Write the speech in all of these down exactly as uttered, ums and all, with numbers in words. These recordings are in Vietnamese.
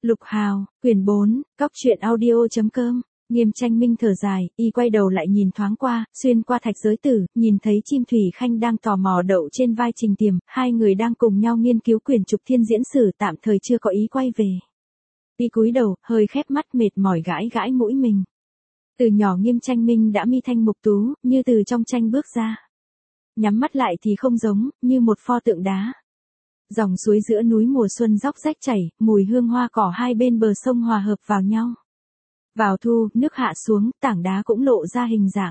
Lục Hào, quyển bốn, cóc truyện audio.com. Nghiêm Tranh Minh thở dài, y quay đầu lại nhìn thoáng qua, xuyên qua thạch giới tử, nhìn thấy chim thủy khanh đang tò mò đậu trên vai Trình Tiềm, hai người đang cùng nhau nghiên cứu quyển trục thiên diễn sử, tạm thời chưa có ý quay về. Y cúi đầu, hơi khép mắt mệt mỏi gãi gãi mũi mình. Từ nhỏ Nghiêm Tranh Minh đã mi thanh mục tú, như từ trong tranh bước ra. Nhắm mắt lại thì không giống, như một pho tượng đá. Dòng suối giữa núi mùa xuân róc rách chảy, mùi hương hoa cỏ hai bên bờ sông hòa hợp vào nhau. Vào thu, nước hạ xuống, tảng đá cũng lộ ra hình dạng.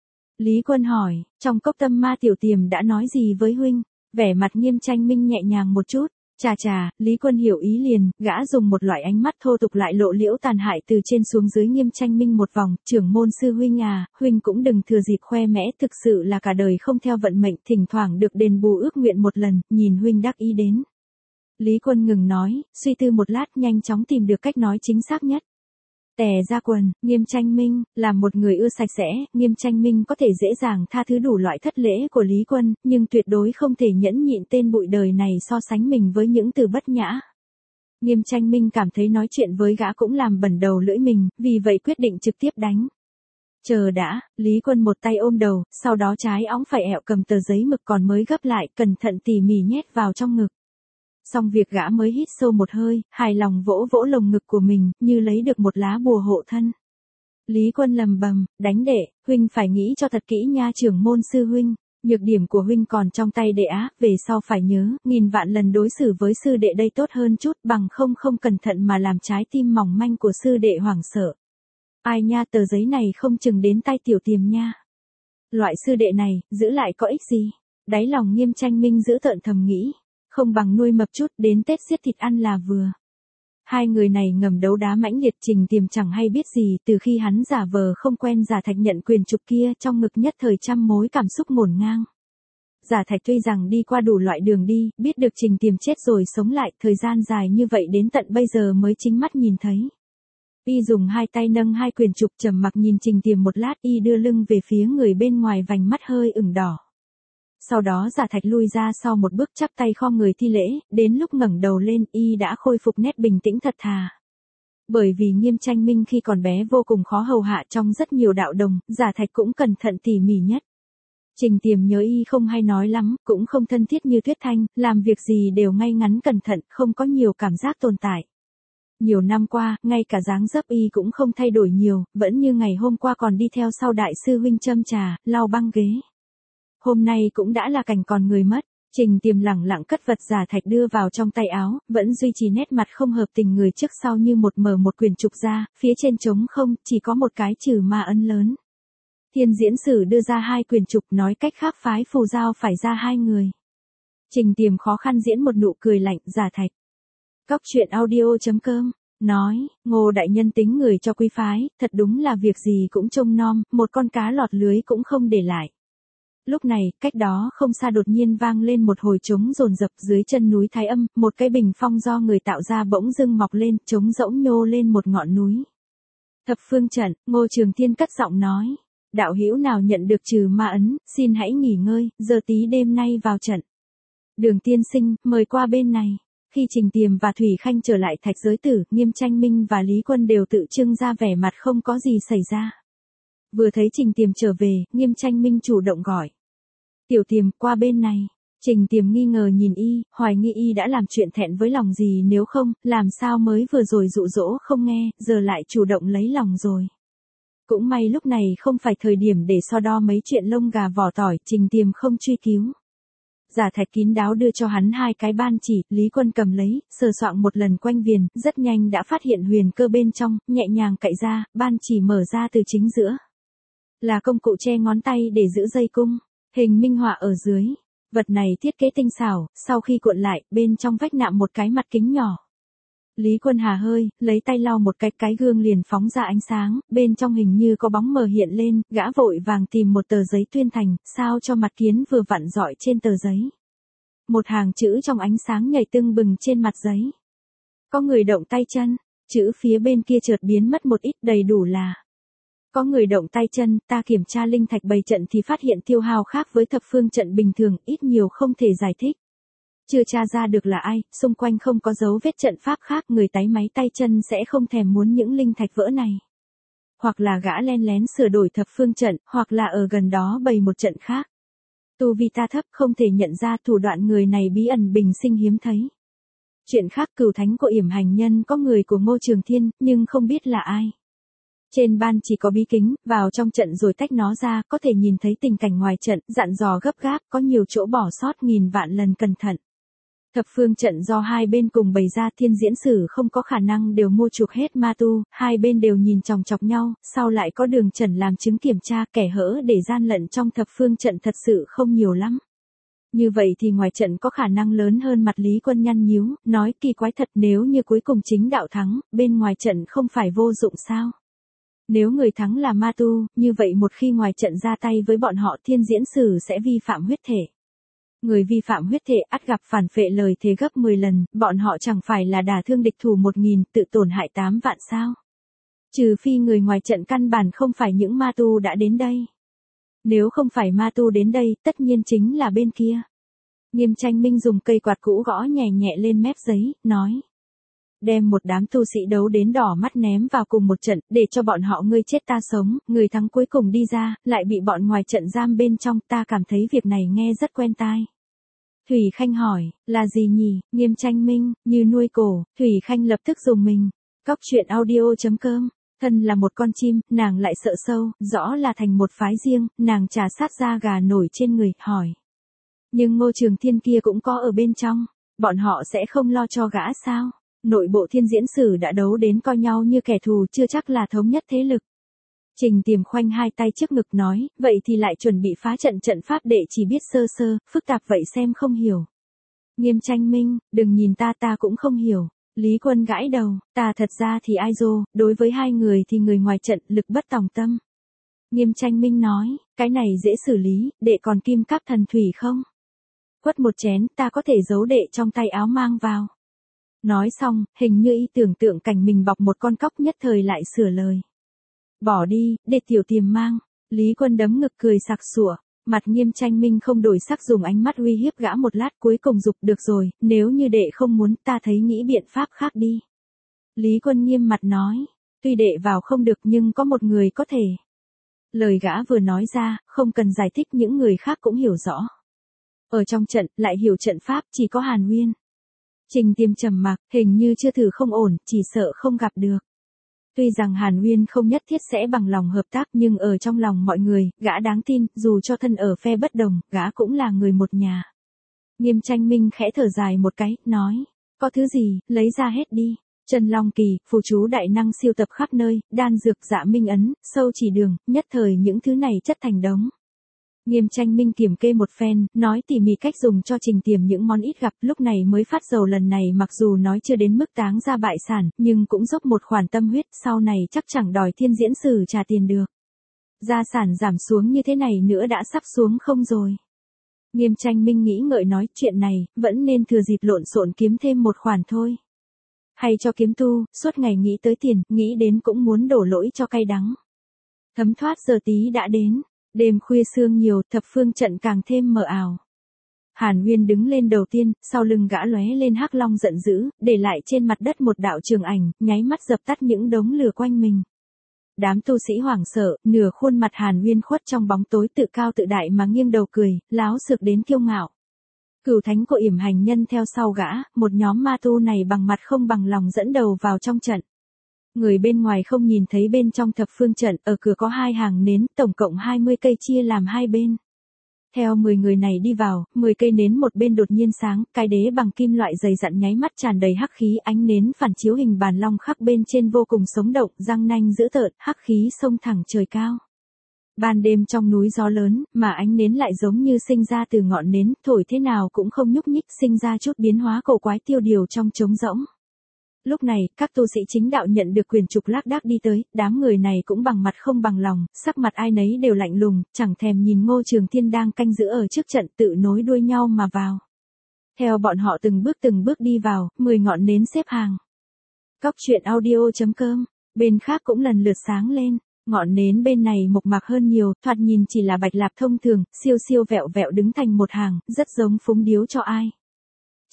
Lý Quân hỏi, trong cốc tâm ma tiểu Tiềm đã nói gì với huynh? Vẻ mặt Nghiêm Tranh Minh nhẹ nhàng một chút. Chà chà, Lý Quân hiểu ý liền, gã dùng một loại ánh mắt thô tục lại lộ liễu tàn hại từ trên xuống dưới Nghiêm Tranh Minh một vòng, trưởng môn sư huynh à, huynh cũng đừng thừa dịp khoe mẽ, thực sự là cả đời không theo vận mệnh, thỉnh thoảng được đền bù ước nguyện một lần, nhìn huynh đắc ý đến. Lý Quân ngừng nói, suy tư một lát nhanh chóng tìm được cách nói chính xác nhất. Tè ra quần, Nghiêm Tranh Minh, là một người ưa sạch sẽ, Nghiêm Tranh Minh có thể dễ dàng tha thứ đủ loại thất lễ của Lý Quân, nhưng tuyệt đối không thể nhẫn nhịn tên bụi đời này so sánh mình với những từ bất nhã. Nghiêm Tranh Minh cảm thấy nói chuyện với gã cũng làm bẩn đầu lưỡi mình, vì vậy quyết định trực tiếp đánh. Chờ đã, Lý Quân một tay ôm đầu, sau đó trái óng phải ẹo cầm tờ giấy mực còn mới gấp lại, cẩn thận tỉ mỉ nhét vào trong ngực. Xong việc gã mới hít sâu một hơi, hài lòng vỗ vỗ lồng ngực của mình, như lấy được một lá bùa hộ thân. Lý Quân lầm bầm, đánh đệ, huynh phải nghĩ cho thật kỹ nha trưởng môn sư huynh, nhược điểm của huynh còn trong tay đệ á, về sau phải nhớ, nghìn vạn lần đối xử với sư đệ đây tốt hơn chút, bằng không không cẩn thận mà làm trái tim mỏng manh của sư đệ hoảng sợ. Ai nha, tờ giấy này không chừng đến tay tiểu Tiềm nha. Loại sư đệ này, giữ lại có ích gì? Đáy lòng Nghiêm Tranh Minh giữ tợn thầm nghĩ. Không bằng nuôi mập chút, đến Tết giết thịt ăn là vừa. Hai người này ngầm đấu đá mãnh liệt, Trình Tiềm chẳng hay biết gì, từ khi hắn giả vờ không quen Giả Thạch nhận quyền trục kia, trong ngực nhất thời trăm mối cảm xúc ngổn ngang. Giả Thạch tuy rằng đi qua đủ loại đường đi, biết được Trình Tiềm chết rồi sống lại, thời gian dài như vậy đến tận bây giờ mới chính mắt nhìn thấy. Y dùng hai tay nâng hai quyền trục trầm mặc nhìn Trình Tiềm một lát, y đưa lưng về phía người bên ngoài, vành mắt hơi ửng đỏ. Sau đó Giả Thạch lui ra sau một bước chắp tay khom người thi lễ, đến lúc ngẩng đầu lên y đã khôi phục nét bình tĩnh thật thà. Bởi vì Nghiêm Tranh Minh khi còn bé vô cùng khó hầu hạ trong rất nhiều đạo đồng, Giả Thạch cũng cẩn thận tỉ mỉ nhất. Trình Tiềm nhớ y không hay nói lắm, cũng không thân thiết như Tuyết Thanh, làm việc gì đều ngay ngắn cẩn thận, không có nhiều cảm giác tồn tại. Nhiều năm qua, ngay cả dáng dấp y cũng không thay đổi nhiều, vẫn như ngày hôm qua còn đi theo sau đại sư huynh châm trà, lau băng ghế. Hôm nay cũng đã là cảnh còn người mất, Trình Tiềm lẳng lặng cất vật Giả Thạch đưa vào trong tay áo, vẫn duy trì nét mặt không hợp tình người trước sau như một mở một quyển trục ra, phía trên trống không, chỉ có một cái trừ ma ấn lớn. Thiên diễn sử đưa ra hai quyển trục, nói cách khác phái phù giao phải ra hai người. Trình Tiềm khó khăn diễn một nụ cười lạnh, Giả Thạch. Cóc truyện audio.com, nói, Ngô đại nhân tính người cho quý phái, thật đúng là việc gì cũng trông nom, một con cá lọt lưới cũng không để lại. Lúc này, cách đó không xa đột nhiên vang lên một hồi trống dồn dập, dưới chân núi Thái Âm, một cái bình phong do người tạo ra bỗng dưng mọc lên, trống rỗng nhô lên một ngọn núi. Thập phương trận, Ngô Trường Thiên cất giọng nói, đạo hữu nào nhận được trừ ma ấn, xin hãy nghỉ ngơi, giờ tí đêm nay vào trận. Đường tiên sinh, mời qua bên này. Khi Trình Tiềm và Thủy Khanh trở lại thạch giới tử, Nghiêm Tranh Minh và Lý Quân đều tự trưng ra vẻ mặt không có gì xảy ra. Vừa thấy Trình Tiềm trở về, Nghiêm Tranh Minh chủ động gọi. Tiểu Tiềm, qua bên này. Trình Tiềm nghi ngờ nhìn y, hoài nghi y đã làm chuyện thẹn với lòng gì, nếu không, làm sao mới vừa rồi dụ dỗ không nghe, giờ lại chủ động lấy lòng rồi. Cũng may lúc này không phải thời điểm để so đo mấy chuyện lông gà vỏ tỏi, Trình Tiềm không truy cứu. Giả Thạch kín đáo đưa cho hắn hai cái ban chỉ, Lý Quân cầm lấy, sờ soạng một lần quanh viền, rất nhanh đã phát hiện huyền cơ bên trong, nhẹ nhàng cạy ra, ban chỉ mở ra từ chính giữa. Là công cụ che ngón tay để giữ dây cung, hình minh họa ở dưới. Vật này thiết kế tinh xảo, sau khi cuộn lại, bên trong vách nạm một cái mặt kính nhỏ. Lý Quân hà hơi, lấy tay lau một cái, cái gương liền phóng ra ánh sáng, bên trong hình như có bóng mờ hiện lên, gã vội vàng tìm một tờ giấy tuyên thành, sao cho mặt kiến vừa vặn rọi trên tờ giấy. Một hàng chữ trong ánh sáng nhảy tưng bừng trên mặt giấy. Có người động tay chân, chữ phía bên kia chợt biến mất một ít, đầy đủ là. Có người động tay chân, ta kiểm tra linh thạch bày trận thì phát hiện tiêu hao khác với thập phương trận bình thường, ít nhiều không thể giải thích. Chưa tra ra được là ai, xung quanh không có dấu vết trận pháp khác, người táy máy tay chân sẽ không thèm muốn những linh thạch vỡ này. Hoặc là gã len lén sửa đổi thập phương trận, hoặc là ở gần đó bày một trận khác. Tu vi ta thấp không thể nhận ra thủ đoạn người này bí ẩn bình sinh hiếm thấy. Chuyện khác, cửu thánh của yểm hành nhân có người của Ngô Trường Thiên, nhưng không biết là ai. Trên ban chỉ có bí kính, vào trong trận rồi tách nó ra, có thể nhìn thấy tình cảnh ngoài trận, dặn dò gấp gáp, có nhiều chỗ bỏ sót nghìn vạn lần cẩn thận. Thập phương trận do hai bên cùng bày ra, thiên diễn sử không có khả năng đều mua chuộc hết ma tu, hai bên đều nhìn chòng chọc nhau, sau lại có Đường Trần làm chứng kiểm tra, kẻ hỡ để gian lận trong thập phương trận thật sự không nhiều lắm. Như vậy thì ngoài trận có khả năng lớn hơn, mặt Lý Quân nhăn nhíu, nói kỳ quái thật, nếu như cuối cùng chính đạo thắng, bên ngoài trận không phải vô dụng sao? Nếu người thắng là ma tu, như vậy một khi ngoài trận ra tay với bọn họ, thiên diễn sử sẽ vi phạm huyết thể. Người vi phạm huyết thể ắt gặp phản phệ lời thế gấp mười lần, bọn họ chẳng phải là đả thương địch thủ một nghìn, tự tổn hại tám vạn sao? Trừ phi người ngoài trận căn bản không phải những ma tu đã đến đây. Nếu không phải ma tu đến đây, tất nhiên chính là bên kia. Nghiêm Tranh Minh dùng cây quạt cũ gõ nhẹ nhẹ lên mép giấy, nói. Đem một đám tu sĩ đấu đến đỏ mắt ném vào cùng một trận, để cho bọn họ ngươi chết ta sống, người thắng cuối cùng đi ra, lại bị bọn ngoài trận giam bên trong, ta cảm thấy việc này nghe rất quen tai. Thủy Khanh hỏi, là gì nhỉ? Nghiêm Tranh Minh, như nuôi cổ, Thủy Khanh lập tức dùng mình. Cóc truyện audio chấm com. Thân là một con chim, nàng lại sợ sâu, rõ là thành một phái riêng, nàng trà sát da gà nổi trên người, hỏi. Nhưng Ngô Trường Thiên kia cũng có ở bên trong, bọn họ sẽ không lo cho gã sao? Nội bộ thiên diễn sử đã đấu đến coi nhau như kẻ thù, chưa chắc là thống nhất thế lực. Trình Tiềm khoanh hai tay trước ngực nói, vậy thì lại chuẩn bị phá trận, trận pháp đệ chỉ biết sơ sơ, phức tạp vậy xem không hiểu. Nghiêm Tranh Minh, đừng nhìn ta ta cũng không hiểu. Lý Quân gãi đầu, ta thật ra thì ai dô, đối với hai người thì người ngoài trận lực bất tòng tâm. Nghiêm Tranh Minh nói, cái này dễ xử lý, đệ còn kim cáp thần thủy không? Quất một chén, ta có thể giấu đệ trong tay áo mang vào. Nói xong, hình như y tưởng tượng cảnh mình bọc một con cóc, nhất thời lại sửa lời. Bỏ đi, để tiểu Tiềm mang. Lý Quân đấm ngực cười sặc sủa, mặt Nghiêm Tranh Minh không đổi sắc, dùng ánh mắt uy hiếp gã một lát, cuối cùng dục được rồi, nếu như đệ không muốn, ta thấy nghĩ biện pháp khác đi. Lý Quân nghiêm mặt nói, tuy đệ vào không được nhưng có một người có thể. Lời gã vừa nói ra, không cần giải thích, những người khác cũng hiểu rõ. Ở trong trận, lại hiểu trận pháp, chỉ có Hàn Nguyên. Trình Tiềm trầm mặc, hình như chưa thử không ổn, chỉ sợ không gặp được. Tuy rằng Hàn Nguyên không nhất thiết sẽ bằng lòng hợp tác, nhưng ở trong lòng mọi người, gã đáng tin, dù cho thân ở phe bất đồng, gã cũng là người một nhà. Nghiêm Tranh Minh khẽ thở dài một cái, nói, có thứ gì, lấy ra hết đi. Trần Long Kỳ, phù chú đại năng siêu tập khắp nơi, đan dược, dạ minh ấn, sâu chỉ đường, nhất thời những thứ này chất thành đống. Nghiêm Tranh Minh kiểm kê một phen, nói tỉ mỉ cách dùng cho Trình Tiềm những món ít gặp, lúc này mới phát dầu lần này mặc dù nói chưa đến mức táng ra bại sản, nhưng cũng dốc một khoản tâm huyết, sau này chắc chẳng đòi thiên diễn sử trả tiền được. Gia sản giảm xuống như thế này nữa đã sắp xuống không rồi. Nghiêm Tranh Minh nghĩ ngợi nói, chuyện này, vẫn nên thừa dịp lộn xộn kiếm thêm một khoản thôi. Hay cho kiếm tu, suốt ngày nghĩ tới tiền, nghĩ đến cũng muốn đổ lỗi cho cay đắng. Thấm thoát giờ tí đã đến. Đêm khuya sương nhiều, thập phương trận càng thêm mờ ảo. Hàn Nguyên đứng lên đầu tiên, sau lưng gã lóe lên hắc long giận dữ, để lại trên mặt đất một đạo trường ảnh, nháy mắt dập tắt những đống lửa quanh mình. Đám tu sĩ hoảng sợ, nửa khuôn mặt Hàn Nguyên khuất trong bóng tối, tự cao tự đại mà nghiêng đầu cười, láo xược đến kiêu ngạo. Cửu thánh của yểm hành nhân theo sau gã, một nhóm ma tu này bằng mặt không bằng lòng dẫn đầu vào trong trận. Người bên ngoài không nhìn thấy bên trong thập phương trận, ở cửa có hai hàng nến, tổng cộng hai mươi cây chia làm hai bên. Theo mười người này đi vào, mười cây nến một bên đột nhiên sáng, cái đế bằng kim loại dày dặn nháy mắt tràn đầy hắc khí, ánh nến phản chiếu hình bàn long khắc bên trên vô cùng sống động, răng nanh dữ tợn, hắc khí xông thẳng trời cao. Ban đêm trong núi gió lớn, mà ánh nến lại giống như sinh ra từ ngọn nến, thổi thế nào cũng không nhúc nhích, sinh ra chút biến hóa cổ quái tiêu điều trong trống rỗng. Lúc này, các tu sĩ chính đạo nhận được quyền trục lác đác đi tới, đám người này cũng bằng mặt không bằng lòng, sắc mặt ai nấy đều lạnh lùng, chẳng thèm nhìn Ngô Trường Thiên đang canh giữ ở trước trận, tự nối đuôi nhau mà vào. Theo bọn họ từng bước từng bước đi vào, mười ngọn nến xếp hàng. Cóc truyện audio chấm com, bên khác cũng lần lượt sáng lên, ngọn nến bên này mộc mạc hơn nhiều, thoạt nhìn chỉ là bạch lạp thông thường, siêu siêu vẹo vẹo đứng thành một hàng, rất giống phúng điếu cho ai.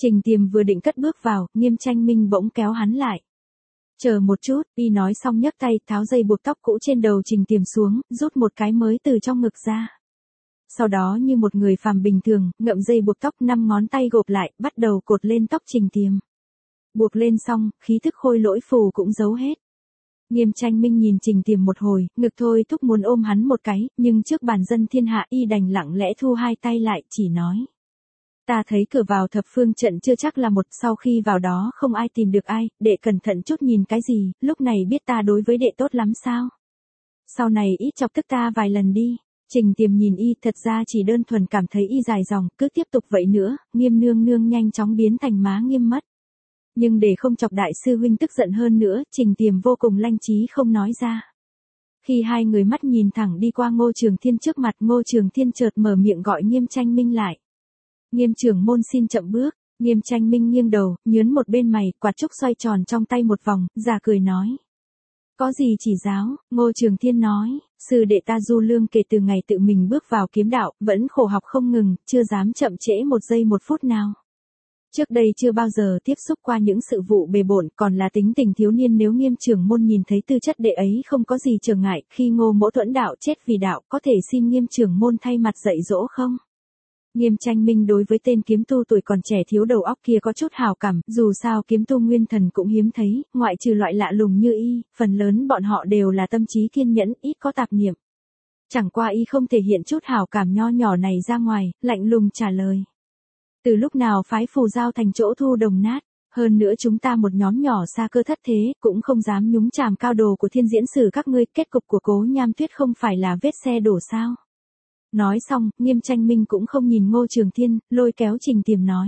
Trình Tiềm vừa định cất bước vào, Nghiêm Tranh Minh bỗng kéo hắn lại. Chờ một chút, y nói xong nhấc tay tháo dây buộc tóc cũ trên đầu Trình Tiềm xuống, rút một cái mới từ trong ngực ra. Sau đó như một người phàm bình thường, ngậm dây buộc tóc năm ngón tay gộp lại, bắt đầu cột lên tóc Trình Tiềm. Buộc lên xong, khí thức khôi lỗi phù cũng giấu hết. Nghiêm Tranh Minh nhìn Trình Tiềm một hồi, ngực thôi thúc muốn ôm hắn một cái, nhưng trước bàn dân thiên hạ y đành lặng lẽ thu hai tay lại, chỉ nói. Ta thấy cửa vào thập phương trận chưa chắc là một, sau khi vào đó không ai tìm được ai, đệ cẩn thận chút nhìn cái gì, lúc này biết ta đối với đệ tốt lắm sao. Sau này ít chọc tức ta vài lần đi. Trình Tiềm nhìn y, thật ra chỉ đơn thuần cảm thấy y dài dòng, cứ tiếp tục vậy nữa, Nghiêm nương nương nhanh chóng biến thành má Nghiêm mất. Nhưng để không chọc đại sư huynh tức giận hơn nữa, Trình Tiềm vô cùng lanh trí không nói ra. Khi hai người mắt nhìn thẳng đi qua Ngô Trường Thiên trước mặt, Ngô Trường Thiên chợt mở miệng gọi Nghiêm Tranh Minh lại. Nghiêm trưởng môn xin chậm bước. Nghiêm Tranh Minh nghiêng đầu, nhớn một bên mày, quạt trúc xoay tròn trong tay một vòng, già cười nói. Có gì chỉ giáo, Ngô Trường Thiên nói, sư đệ ta Du Lương kể từ ngày tự mình bước vào kiếm đạo, vẫn khổ học không ngừng, chưa dám chậm trễ một giây một phút nào. Trước đây chưa bao giờ tiếp xúc qua những sự vụ bề bộn, còn là tính tình thiếu niên, nếu Nghiêm trưởng môn nhìn thấy tư chất đệ ấy không có gì trở ngại, khi Ngô Mỗ Thuẫn đạo chết vì đạo, có thể xin Nghiêm trưởng môn thay mặt dạy dỗ không? Nghiêm Tranh Minh đối với tên kiếm tu tuổi còn trẻ thiếu đầu óc kia có chút hào cảm, dù sao kiếm tu nguyên thần cũng hiếm thấy, ngoại trừ loại lạ lùng như y, phần lớn bọn họ đều là tâm trí kiên nhẫn, ít có tạp niệm. Chẳng qua y không thể hiện chút hào cảm nho nhỏ này ra ngoài, lạnh lùng trả lời. Từ lúc nào phái Phù Giao thành chỗ thu đồng nát, hơn nữa chúng ta một nhóm nhỏ xa cơ thất thế, cũng không dám nhúng chàm cao đồ của Thiên Diễn Sử các ngươi, kết cục của Cố Nham Tuyết không phải là vết xe đổ sao? Nói xong, Nghiêm Tranh Minh cũng không nhìn Ngô Trường Thiên, lôi kéo Trình Tiềm nói.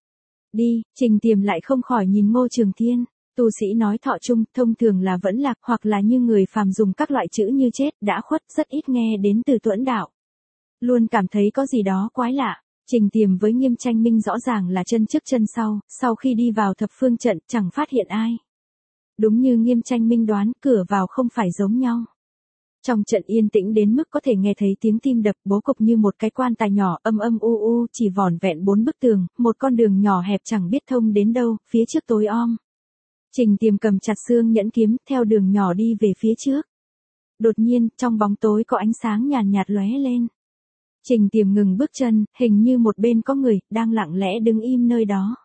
Đi, Trình Tiềm lại không khỏi nhìn Ngô Trường Thiên, tu sĩ nói thọ chung, thông thường là vẫn lạc, hoặc là như người phàm dùng các loại chữ như chết, đã khuất, rất ít nghe đến từ Tuẫn đạo. Luôn cảm thấy có gì đó quái lạ. Trình Tiềm với Nghiêm Tranh Minh rõ ràng là chân trước chân sau, sau khi đi vào thập phương trận, chẳng phát hiện ai. Đúng như Nghiêm Tranh Minh đoán, cửa vào không phải giống nhau. Trong trận yên tĩnh đến mức có thể nghe thấy tiếng tim đập, bố cục như một cái quan tài nhỏ, âm âm u u, chỉ vỏn vẹn bốn bức tường, một con đường nhỏ hẹp chẳng biết thông đến đâu, phía trước tối om. Trình Tiềm cầm chặt xương nhẫn kiếm, theo đường nhỏ đi về phía trước. Đột nhiên, trong bóng tối có ánh sáng nhàn nhạt lóe lên. Trình Tiềm ngừng bước chân, hình như một bên có người, đang lặng lẽ đứng im nơi đó.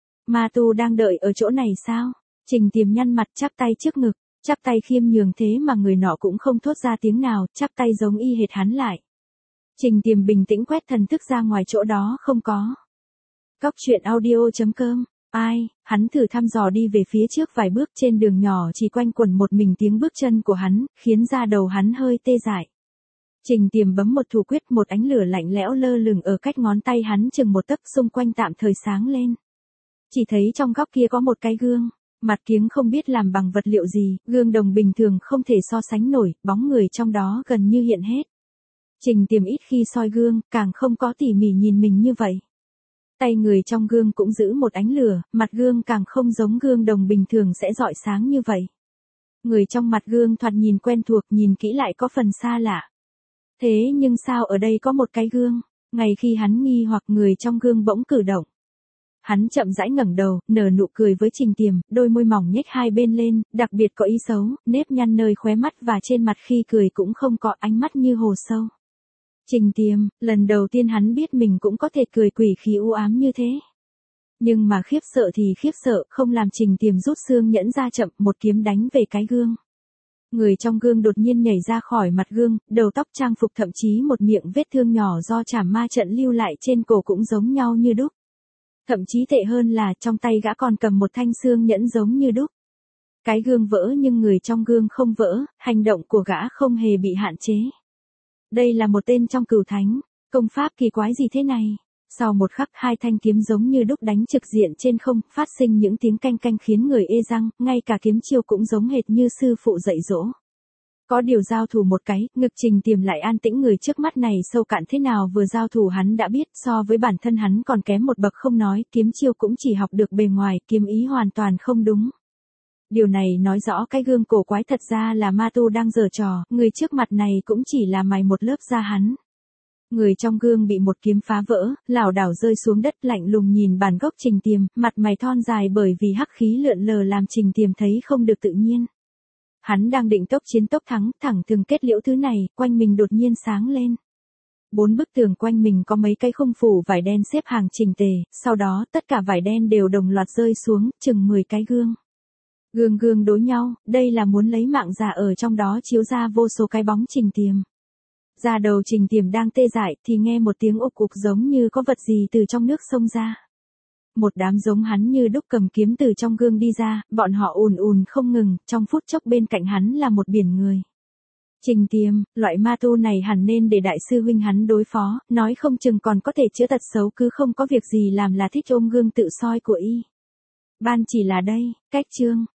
Ma tu đang đợi ở chỗ này sao? Trình Tiềm nhăn mặt chắp tay trước ngực, chắp tay khiêm nhường thế mà người nọ cũng không thốt ra tiếng nào, chắp tay giống y hệt hắn lại. Trình Tiềm bình tĩnh quét thần thức ra ngoài, chỗ đó không có. Cóc truyện audio chấm com. Ai, hắn thử thăm dò đi về phía trước vài bước, trên đường nhỏ chỉ quanh quẩn một mình tiếng bước chân của hắn, khiến da đầu hắn hơi tê dại. Trình Tiềm bấm một thủ quyết, một ánh lửa lạnh lẽo lơ lửng ở cách ngón tay hắn chừng một tấc, xung quanh tạm thời sáng lên. Chỉ thấy trong góc kia có một cái gương, mặt kiếng không biết làm bằng vật liệu gì, gương đồng bình thường không thể so sánh nổi, bóng người trong đó gần như hiện hết. Trình Tiềm ít khi soi gương, càng không có tỉ mỉ nhìn mình như vậy. Tay người trong gương cũng giữ một ánh lửa, mặt gương càng không giống gương đồng bình thường sẽ rọi sáng như vậy. Người trong mặt gương thoạt nhìn quen thuộc, nhìn kỹ lại có phần xa lạ. Thế nhưng sao ở đây có một cái gương? Ngay khi hắn nghi hoặc, người trong gương bỗng cử động. Hắn chậm rãi ngẩng đầu, nở nụ cười với Trình Tiềm, đôi môi mỏng nhếch hai bên lên, đặc biệt có ý xấu, nếp nhăn nơi khóe mắt và trên mặt khi cười cũng không có, ánh mắt như hồ sâu. Trình Tiềm, lần đầu tiên hắn biết mình cũng có thể cười quỷ khí u ám như thế. Nhưng mà khiếp sợ thì khiếp sợ, không làm Trình Tiềm rút xương nhẫn ra chậm, một kiếm đánh về cái gương. Người trong gương đột nhiên nhảy ra khỏi mặt gương, đầu tóc trang phục thậm chí một miệng vết thương nhỏ do trảm ma trận lưu lại trên cổ cũng giống nhau như đúc. Thậm chí tệ hơn là trong tay gã còn cầm một thanh xương nhẫn giống như đúc. Cái gương vỡ nhưng người trong gương không vỡ, hành động của gã không hề bị hạn chế. Đây là một tên trong cửu thánh, công pháp kỳ quái gì thế này? Sau một khắc, hai thanh kiếm giống như đúc đánh trực diện trên không, phát sinh những tiếng canh canh khiến người ê răng, ngay cả kiếm chiêu cũng giống hệt như sư phụ dạy dỗ. Có điều giao thủ một cái, ngực Trình Tiềm lại an tĩnh, người trước mắt này sâu cạn thế nào vừa giao thủ hắn đã biết, so với bản thân hắn còn kém một bậc không nói, kiếm chiêu cũng chỉ học được bề ngoài, kiếm ý hoàn toàn không đúng. Điều này nói rõ cái gương cổ quái thật ra là ma tu đang giở trò, người trước mặt này cũng chỉ là mày một lớp da hắn. Người trong gương bị một kiếm phá vỡ, lảo đảo rơi xuống đất lạnh lùng nhìn bản gốc Trình Tiềm, mặt mày thon dài bởi vì hắc khí lượn lờ làm Trình Tiềm thấy không được tự nhiên. Hắn đang định tốc chiến tốc thắng, thẳng thừng kết liễu thứ này, quanh mình đột nhiên sáng lên. Bốn bức tường quanh mình có mấy cái khung phủ vải đen xếp hàng chỉnh tề, sau đó tất cả vải đen đều đồng loạt rơi xuống, chừng mười cái gương. Gương gương đối nhau, đây là muốn lấy mạng giả ở trong đó chiếu ra vô số cái bóng Trình Tiềm. Da đầu Trình Tiềm đang tê dại thì nghe một tiếng ục ục giống như có vật gì từ trong nước xông ra. Một đám giống hắn như đúc cầm kiếm từ trong gương đi ra, bọn họ ùn ùn không ngừng, trong phút chốc bên cạnh hắn là một biển người. Trình Tiềm, loại ma tu này hẳn nên để đại sư huynh hắn đối phó, nói không chừng còn có thể chữa tật xấu cứ không có việc gì làm là thích ôm gương tự soi của y. Ban chỉ là đây, cách chương.